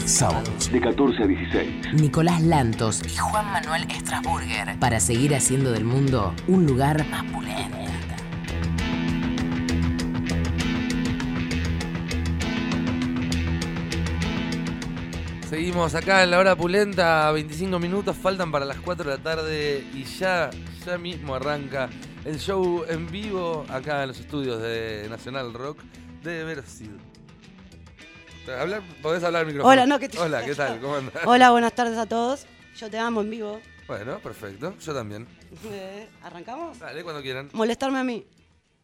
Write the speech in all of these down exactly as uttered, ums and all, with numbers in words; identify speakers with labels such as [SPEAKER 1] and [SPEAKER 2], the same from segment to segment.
[SPEAKER 1] Sábados de catorce a dieciséis.
[SPEAKER 2] Nicolás Lantos y Juan Manuel Strasburger para seguir haciendo del mundo un lugar más pulento.
[SPEAKER 3] Seguimos acá en la hora pulenta, veinticinco minutos faltan para las cuatro de la tarde y ya, ya mismo arranca el show en vivo acá en los estudios de Nacional Rock de Versid. ¿Hablar? ¿Podés hablar al micrófono?
[SPEAKER 4] Hola, no, ¿qué te...
[SPEAKER 3] Hola, ¿qué tal? ¿Cómo andás?
[SPEAKER 4] Hola, buenas tardes a todos. Yo te amo en vivo.
[SPEAKER 3] Bueno, perfecto. Yo también.
[SPEAKER 4] Eh, ¿Arrancamos?
[SPEAKER 3] Dale, cuando quieran.
[SPEAKER 4] Molestarme a mí.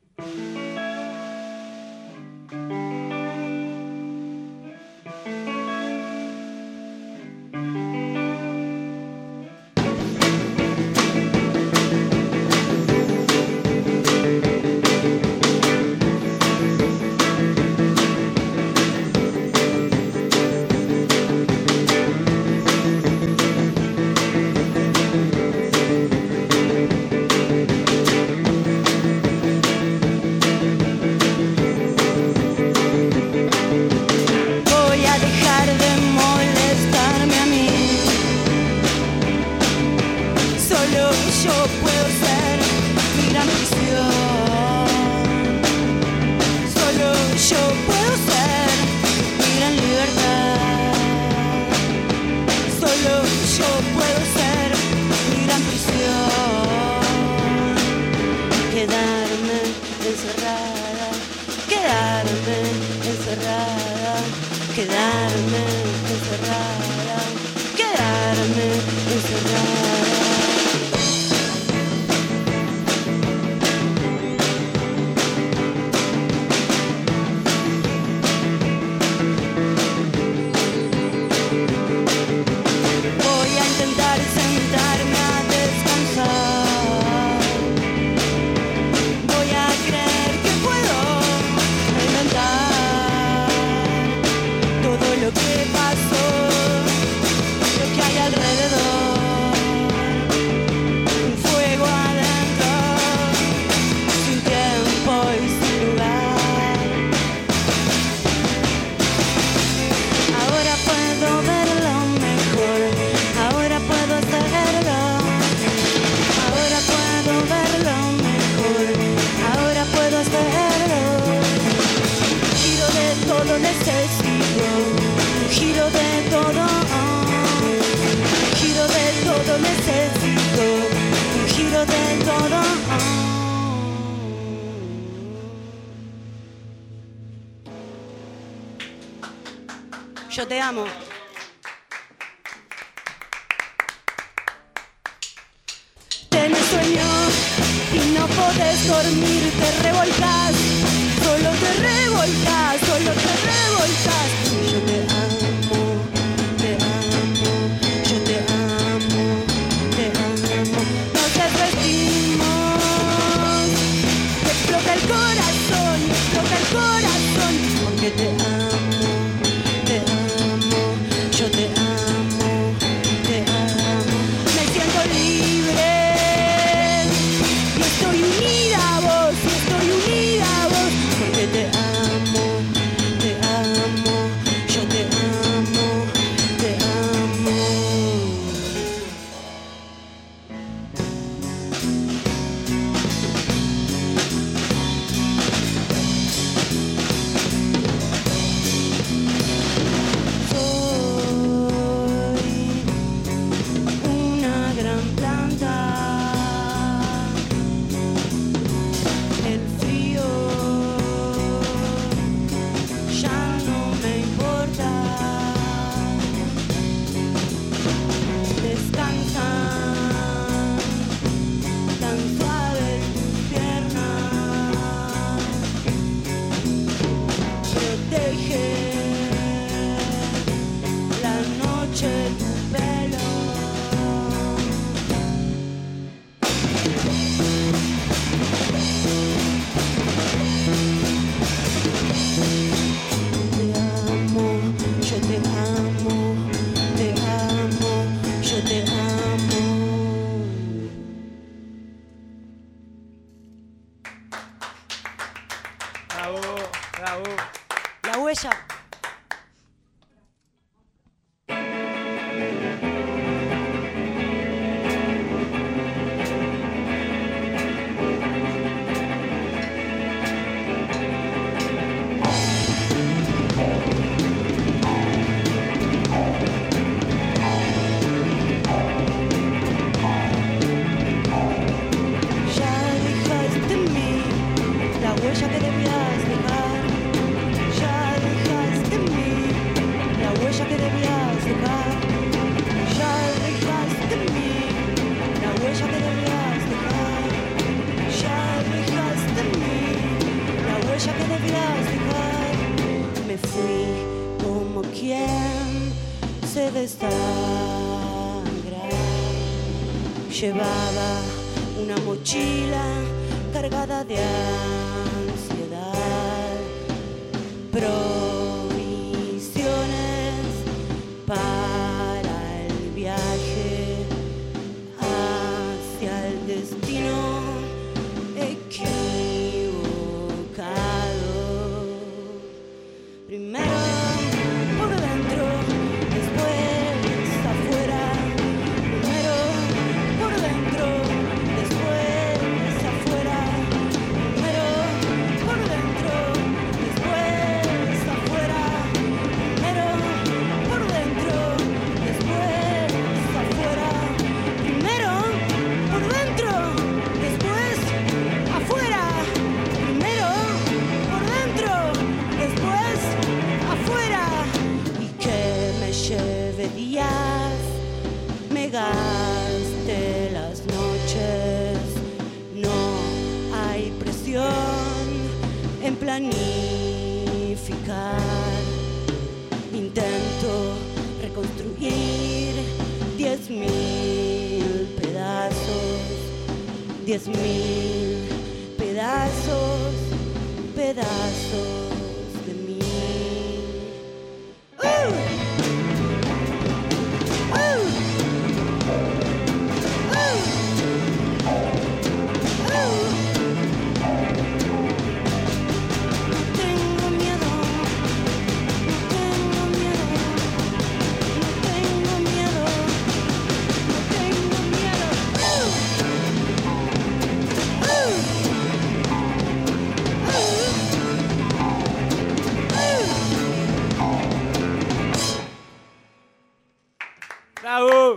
[SPEAKER 4] Yo te amo. Tenés sueño y no podés dormir, te revolcás, solo te revolcás, solo te revolcás. Yo te amo, te amo, yo te amo, te amo. Nos desvestimos, te explota el corazón, me explota el corazón, porque te amo. Yo te amo, te amo, me siento libre y estoy unida a vos, y estoy unida a vos, porque te amo, te amo, yo te amo, te amo.
[SPEAKER 5] Bravo, bravo.
[SPEAKER 4] La huella. de sangrar. Llevaba una mochila cargada de ansiedad, provisiones para el viaje hacia el destino equivocado. Primero por dentro, después afuera. Primero por dentro, después afuera. Primero por dentro, después afuera. Primero por dentro, después afuera. Primero por dentro, después afuera. Primero por dentro, después afuera. Y que me lleve días, me gaste las noches. No hay presión en planificar. Intento reconstruir diez mil pedazos, diez mil pedazos, pedazos de mí. ¡Uh! ¡Uh! ¡Uh! ¡Uh! No tengo miedo, no tengo miedo, no tengo miedo, no tengo miedo. ¡Uh! ¡Uh!
[SPEAKER 5] ¡Bravo!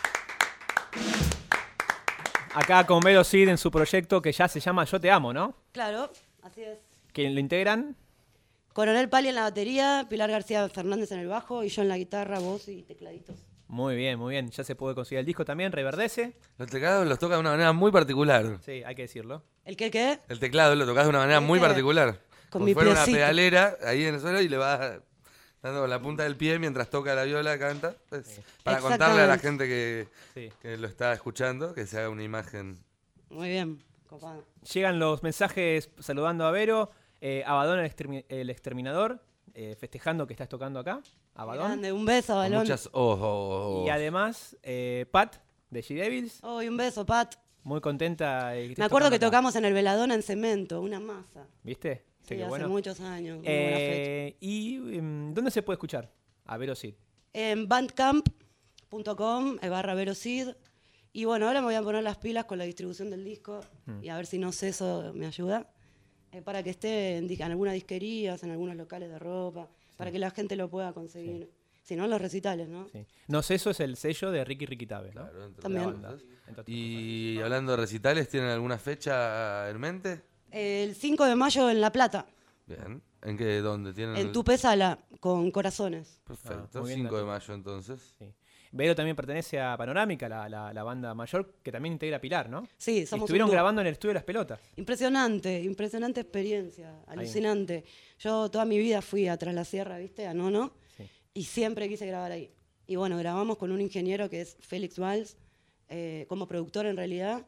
[SPEAKER 5] Acá con Vero Cid en su proyecto que ya se llama Yo Te Amo, ¿no?
[SPEAKER 4] Claro, así es.
[SPEAKER 5] Que lo integran.
[SPEAKER 4] Coronel Pali en la batería, Pilar García Fernández en el bajo y yo en la guitarra, voz y tecladitos.
[SPEAKER 5] Muy bien, muy bien. Ya se puede conseguir el disco también, Reverdece.
[SPEAKER 3] Los teclados los toca de una manera muy particular.
[SPEAKER 5] Sí, hay que decirlo.
[SPEAKER 4] ¿El qué qué?
[SPEAKER 3] El teclado lo tocas de una manera muy
[SPEAKER 4] ¿Viste?
[SPEAKER 3] particular.
[SPEAKER 4] Con
[SPEAKER 3] Como
[SPEAKER 4] mi
[SPEAKER 3] si fuera una
[SPEAKER 4] piecito.
[SPEAKER 3] pedalera ahí en el suelo y le vas dando con la punta del pie mientras toca la viola, canta. Pues,
[SPEAKER 5] Sí.
[SPEAKER 3] para contarle a la
[SPEAKER 4] Exactamente.
[SPEAKER 3] gente que,
[SPEAKER 5] Sí.
[SPEAKER 3] que lo está escuchando, que se haga una imagen.
[SPEAKER 4] Muy bien, copado.
[SPEAKER 5] Llegan los mensajes saludando a Vero. Eh, Abadón, el, extermi- el exterminador, eh, festejando que estás tocando acá. Abadón.
[SPEAKER 4] Grande, un beso,
[SPEAKER 3] Con
[SPEAKER 4] Balón.
[SPEAKER 3] muchas ojos.
[SPEAKER 5] Y además, eh, Pat, de G-Devils.
[SPEAKER 4] Oh, y un beso, Pat.
[SPEAKER 5] Muy contenta. eh, que estés
[SPEAKER 4] Me acuerdo que
[SPEAKER 5] tocando acá.
[SPEAKER 4] tocamos en el Veladona en cemento, una masa.
[SPEAKER 5] ¿Viste?
[SPEAKER 4] Sí,
[SPEAKER 5] qué
[SPEAKER 4] hace
[SPEAKER 5] bueno.
[SPEAKER 4] muchos años. muy buena fecha.
[SPEAKER 5] Eh, ¿Y em, dónde se puede escuchar? A Vero Cid.
[SPEAKER 4] En bandcamp punto com eh, barra Verocid. Y bueno, ahora me voy a poner las pilas con la distribución del disco
[SPEAKER 5] Mm.
[SPEAKER 4] y a ver si no sé eso me ayuda. Eh, para que esté en, dis- en algunas disquerías, en algunos locales de ropa, para que la gente lo pueda conseguir. Si no, en los recitales, ¿no?
[SPEAKER 5] Sí. No sé, eso es el sello de Ricky Ricky Tabe, ¿no?
[SPEAKER 3] Claro, entre
[SPEAKER 4] También.
[SPEAKER 3] otras cosas.
[SPEAKER 5] Entre otras
[SPEAKER 3] Y hablando de recitales, ¿tienen alguna fecha en mente?
[SPEAKER 4] El cinco de mayo en La Plata,
[SPEAKER 3] Bien. ¿En qué? ¿Dónde tienen?
[SPEAKER 4] en
[SPEAKER 3] el-
[SPEAKER 4] Tupé Sala, con Corazones.
[SPEAKER 3] Perfecto.
[SPEAKER 5] Ah, muy bien,
[SPEAKER 3] cinco de
[SPEAKER 5] dato.
[SPEAKER 3] mayo entonces.
[SPEAKER 5] Sí. Vero también pertenece a Panorámica, la, la, la banda mayor, que también integra a Pilar, ¿no?
[SPEAKER 4] Sí,
[SPEAKER 5] Y
[SPEAKER 4] somos
[SPEAKER 5] estuvieron
[SPEAKER 4] un dúo.
[SPEAKER 5] grabando en el estudio de Las Pelotas.
[SPEAKER 4] Impresionante, impresionante experiencia, alucinante. Yo toda mi vida fui a Tras la Sierra, ¿viste? A Nono,
[SPEAKER 5] Sí.
[SPEAKER 4] y siempre quise grabar ahí. Y bueno, grabamos con un ingeniero que es Félix Valls, eh, como productor en realidad,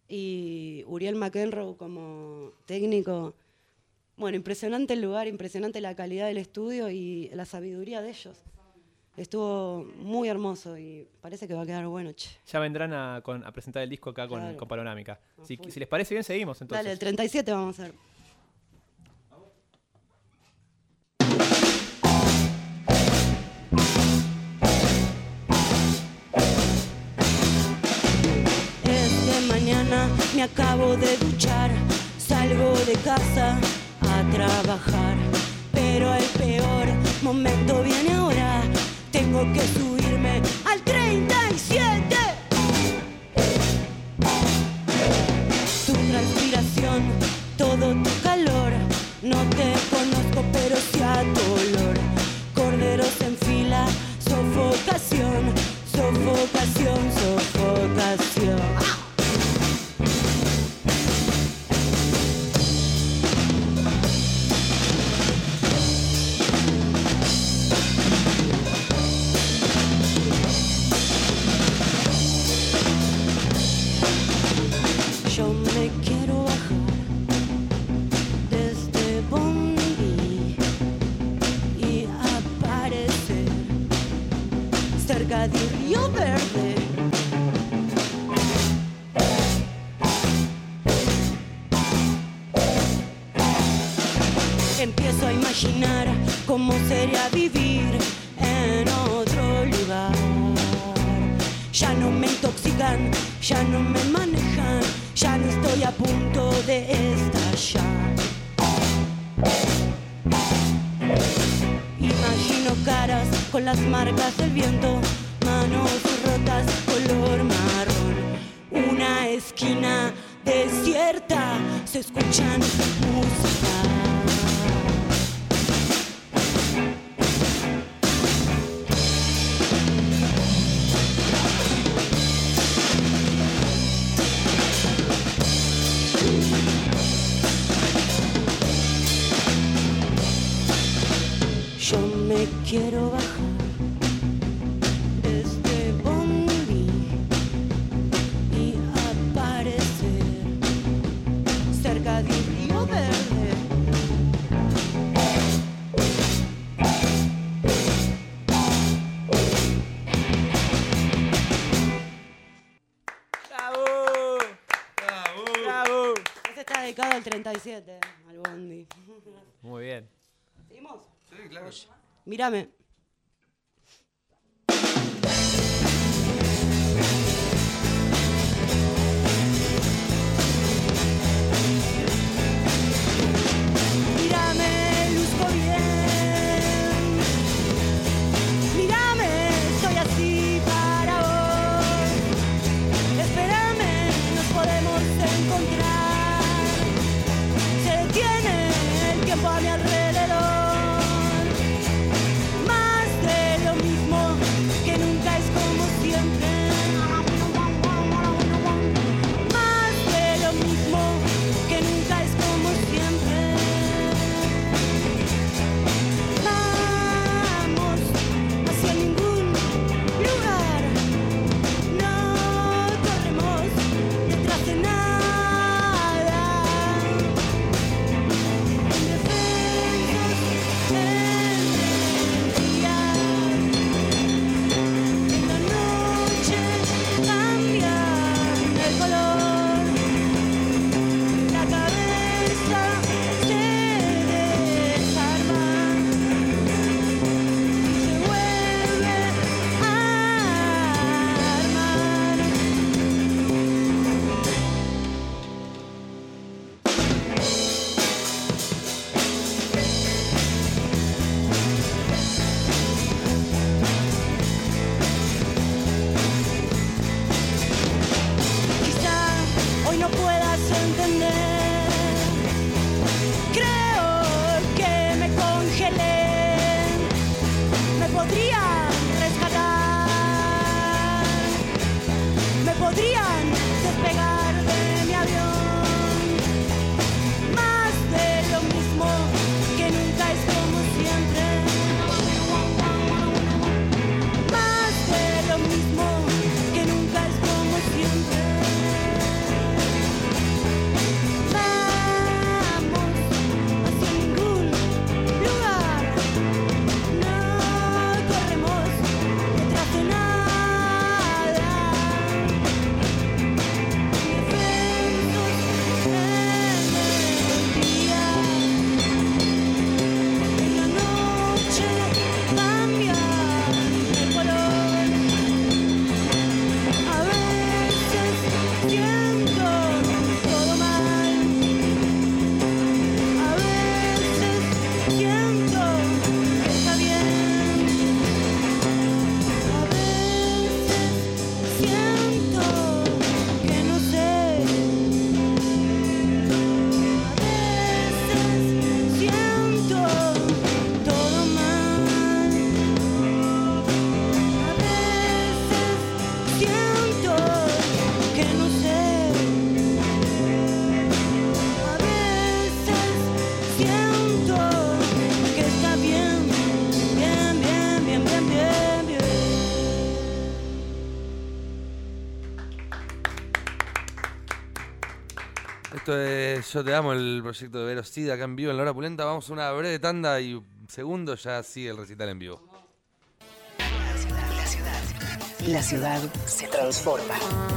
[SPEAKER 4] y Uriel McEnroe como técnico. Bueno, impresionante el lugar, impresionante la calidad del estudio y la sabiduría de ellos. Estuvo muy hermoso y parece que va a quedar bueno, che.
[SPEAKER 5] Ya vendrán a, con- a presentar el disco acá con,
[SPEAKER 4] Claro.
[SPEAKER 5] con Panorámica.
[SPEAKER 4] A
[SPEAKER 5] Si,
[SPEAKER 4] full.
[SPEAKER 5] si les parece bien, seguimos entonces.
[SPEAKER 4] Dale, el treinta y siete vamos a hacer. Es de mañana, me acabo de duchar, salgo de casa a trabajar, pero el peor momento viene ahora, tengo que subirme al treinta y siete. Tu transpiración, todo tu calor, no te conozco pero sí a tu olor, corderos en fila, sofocación, sofocación, sofocación. ¡Ah! cerca de Río Verde. Empiezo a imaginar cómo sería vivir en otro lugar. Ya no me intoxican, ya no me manejan, ya no estoy a punto de estallar. Imagino caras con las marcas del viento, manos rotas color marrón. Una esquina desierta, se escuchan música. Yo me quiero bajar de este bondi y aparecer cerca de un río verde.
[SPEAKER 5] ¡Bravo! ¡Bravo!
[SPEAKER 4] Ese está dedicado al treinta y siete, al bondi.
[SPEAKER 5] Muy bien.
[SPEAKER 4] ¿Seguimos?
[SPEAKER 3] Sí, claro.
[SPEAKER 4] Mírame. Mírame, luzco bien. Mírame, estoy así para vos. Espérame, nos podemos encontrar. Se detiene el tiempo a mi alrededor.
[SPEAKER 3] Esto es Yo Te Amo, el proyecto de Vero Cid acá en vivo en La Hora Pulenta. Vamos a una breve tanda y segundo ya sigue el recital en vivo.
[SPEAKER 2] La ciudad, la ciudad. la ciudad se transforma.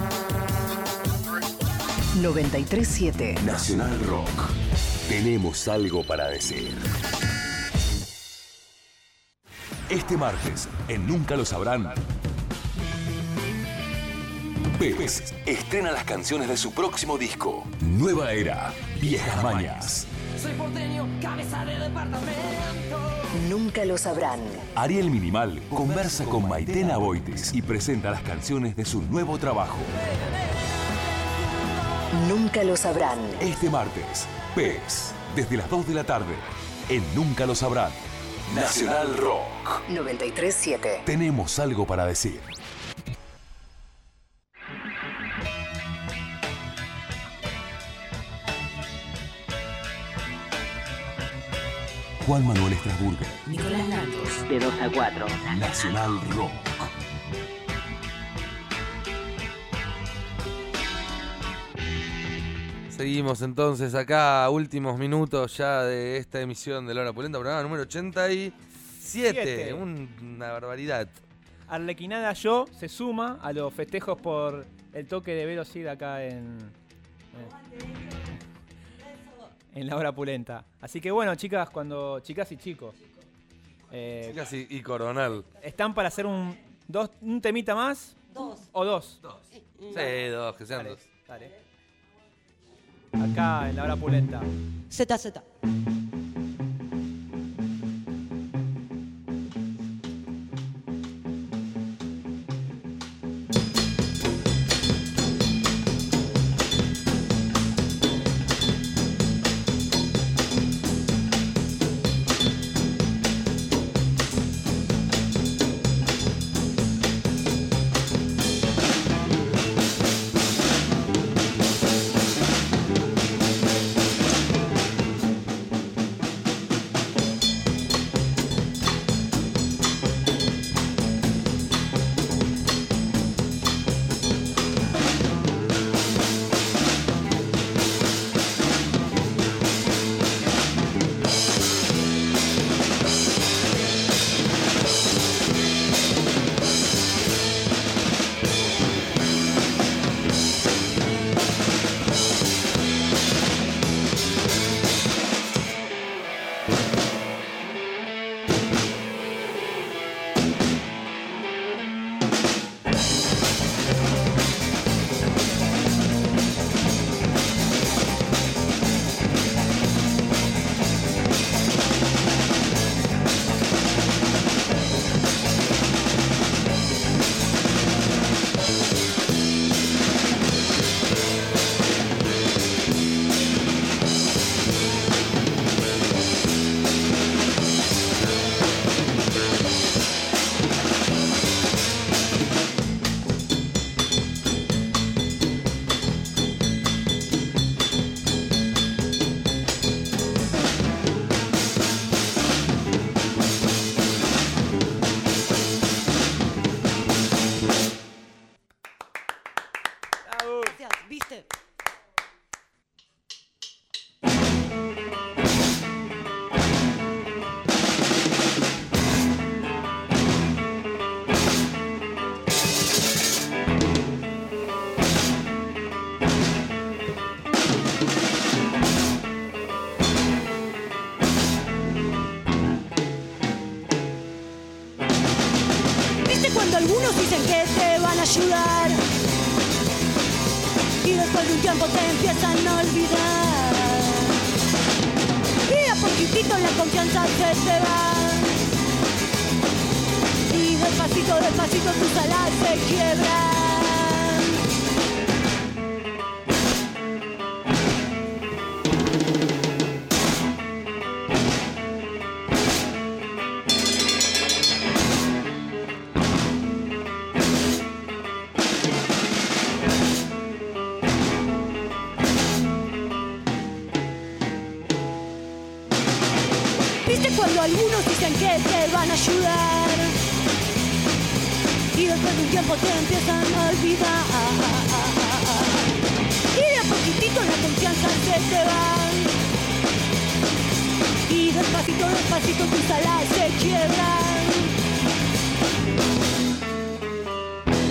[SPEAKER 2] noventa y tres punto siete
[SPEAKER 1] Nacional Rock. Tenemos algo para decir. Este martes, en Nunca Lo Sabrán, Pez estrena las canciones de su próximo disco. Nueva era, viejas mañas.
[SPEAKER 6] Soy porteño, cabeza de departamento.
[SPEAKER 2] Nunca Lo Sabrán.
[SPEAKER 1] Ariel Minimal conversa con Maitena Boites y presenta las canciones de su nuevo trabajo.
[SPEAKER 2] Nunca Lo Sabrán.
[SPEAKER 1] Este martes, Pez, desde las dos de la tarde, en Nunca Lo Sabrán. Nacional Rock.
[SPEAKER 2] noventa y tres punto siete.
[SPEAKER 1] Tenemos algo para decir. Juan Manuel Estrasburger.
[SPEAKER 2] Nicolás Lantos. De dos a cuatro.
[SPEAKER 1] Nacional Rock.
[SPEAKER 3] Seguimos entonces acá, últimos minutos ya de esta emisión de La Hora Pulenta, programa número ochenta y siete.
[SPEAKER 5] Siete.
[SPEAKER 3] Un- una barbaridad.
[SPEAKER 5] Arlequinada Yo se suma a los festejos por el toque de Vero Cid acá en, en la hora pulenta. Así que bueno, chicas, cuando chicas y chicos, eh,
[SPEAKER 3] Casi y coronal.
[SPEAKER 5] ¿están para hacer un, dos, un temita más?
[SPEAKER 6] Dos.
[SPEAKER 5] ¿O dos?
[SPEAKER 3] Sí, dos, que sean
[SPEAKER 5] Dale,
[SPEAKER 3] dos.
[SPEAKER 5] dale. Acá en la hora pulenta.
[SPEAKER 6] Z, Z. Gracias, ¿viste?
[SPEAKER 4] ¿Viste cuando algunos dicen que te van a ayudar? Y después de un tiempo te empiezan a olvidar. Y a poquitito la confianza se te va. Y despacito, despacito tus alas se quiebran. ¿Viste cuando algunos dicen que te van a ayudar? Y después de un tiempo te empiezan a olvidar. Y de a poquitito la confianza se te va. Y despacito, despacito tus alas se quiebran.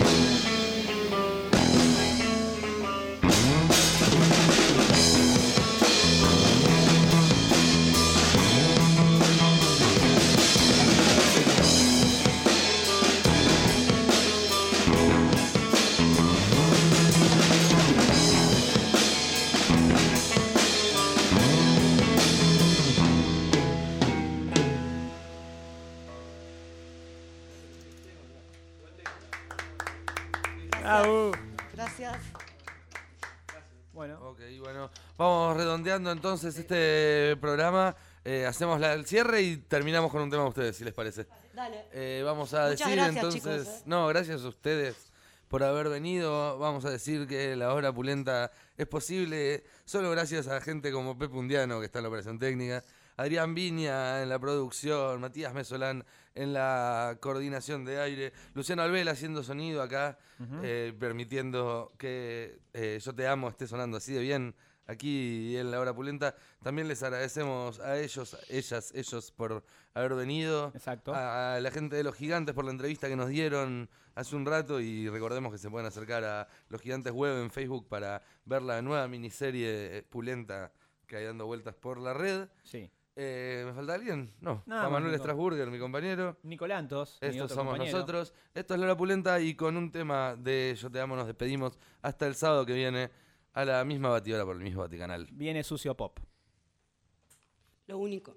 [SPEAKER 5] Au.
[SPEAKER 6] Gracias.
[SPEAKER 5] Bueno,
[SPEAKER 3] Ok, bueno, vamos redondeando entonces este programa. Eh, hacemos la- el cierre y terminamos con un tema de ustedes, si les parece.
[SPEAKER 6] Dale.
[SPEAKER 3] Eh, vamos a
[SPEAKER 6] Muchas
[SPEAKER 3] decir
[SPEAKER 6] gracias,
[SPEAKER 3] entonces.
[SPEAKER 6] chicos, eh.
[SPEAKER 3] No, gracias a ustedes por haber venido. Vamos a decir que la hora pulenta es posible solo gracias a gente como Pepe Undiano, que está en la operación técnica, Adrián Viña en la producción, Matías Mesolán en la coordinación de aire, Luciano Albel haciendo sonido acá, eh, permitiendo que eh, Yo Te Amo esté sonando así de bien aquí en la hora pulenta. También les agradecemos a ellos, ellas, ellos por haber venido.
[SPEAKER 5] exacto.
[SPEAKER 3] A la gente de Los Gigantes por la entrevista que nos dieron hace un rato, y recordemos que se pueden acercar a Los Gigantes Web en Facebook para ver la nueva miniserie pulenta que hay dando vueltas por la red.
[SPEAKER 5] Sí.
[SPEAKER 3] Eh, ¿Me falta alguien? No.
[SPEAKER 5] Nada
[SPEAKER 3] Juan
[SPEAKER 5] más,
[SPEAKER 3] Manuel
[SPEAKER 5] Nico.
[SPEAKER 3] Strasburger, mi compañero.
[SPEAKER 5] Nicolantos. mi
[SPEAKER 3] Estos
[SPEAKER 5] otro
[SPEAKER 3] somos
[SPEAKER 5] compañero.
[SPEAKER 3] nosotros. Esto es La Hora Pulenta, y con un tema de Yo Te Amo nos despedimos hasta el sábado que viene a la misma batidora por el mismo Vaticanal.
[SPEAKER 5] Viene Sucio Pop.
[SPEAKER 6] Lo único.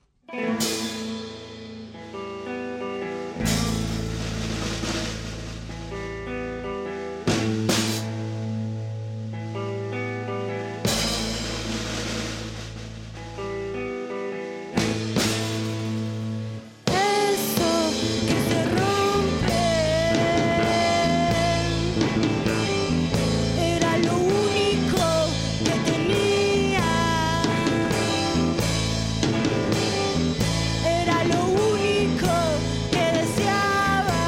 [SPEAKER 6] Eso que se rompe era lo único que tenía. Era lo único que deseaba.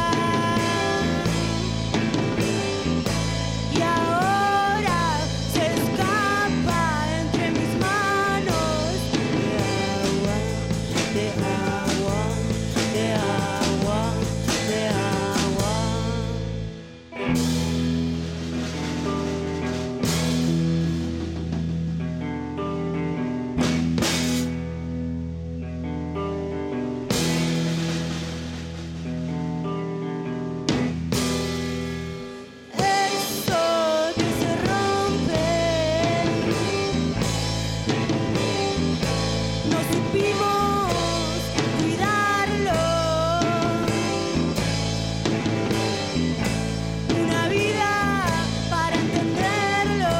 [SPEAKER 6] Y ahora se escapa entre mis manos. De agua, de agua, de agua, de agua. Eso que se rompe, no supimos cuidarlo. Una vida para entenderlo,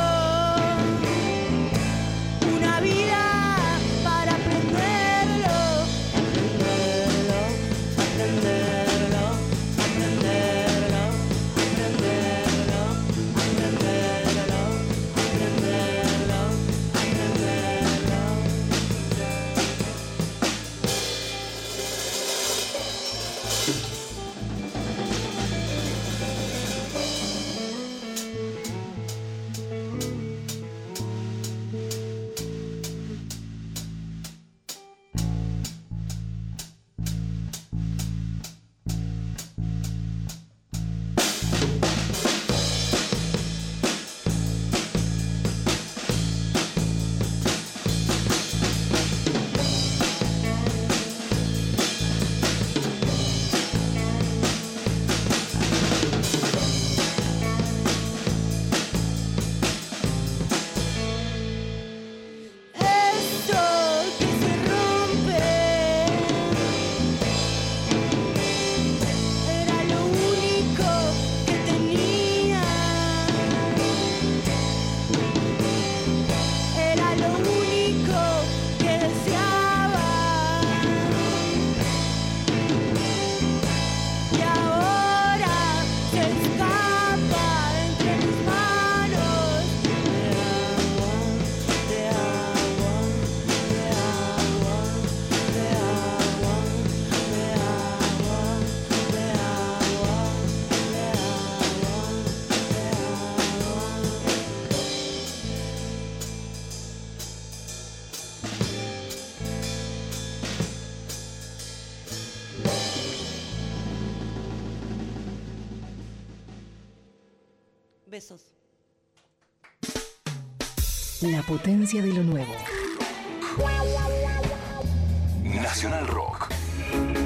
[SPEAKER 6] una vida para aprenderlo, aprenderlo, aprenderlo, aprenderlo, aprenderlo, aprenderlo, aprenderlo, aprenderlo. Esto que se rompe era lo único que tenía. Era lo único que deseaba. Y ahora se escapa entre mis manos. De agua, de agua, de agua, de agua, de agua, de agua. Besos.
[SPEAKER 2] La potencia de lo nuevo.
[SPEAKER 1] Nacional Rock.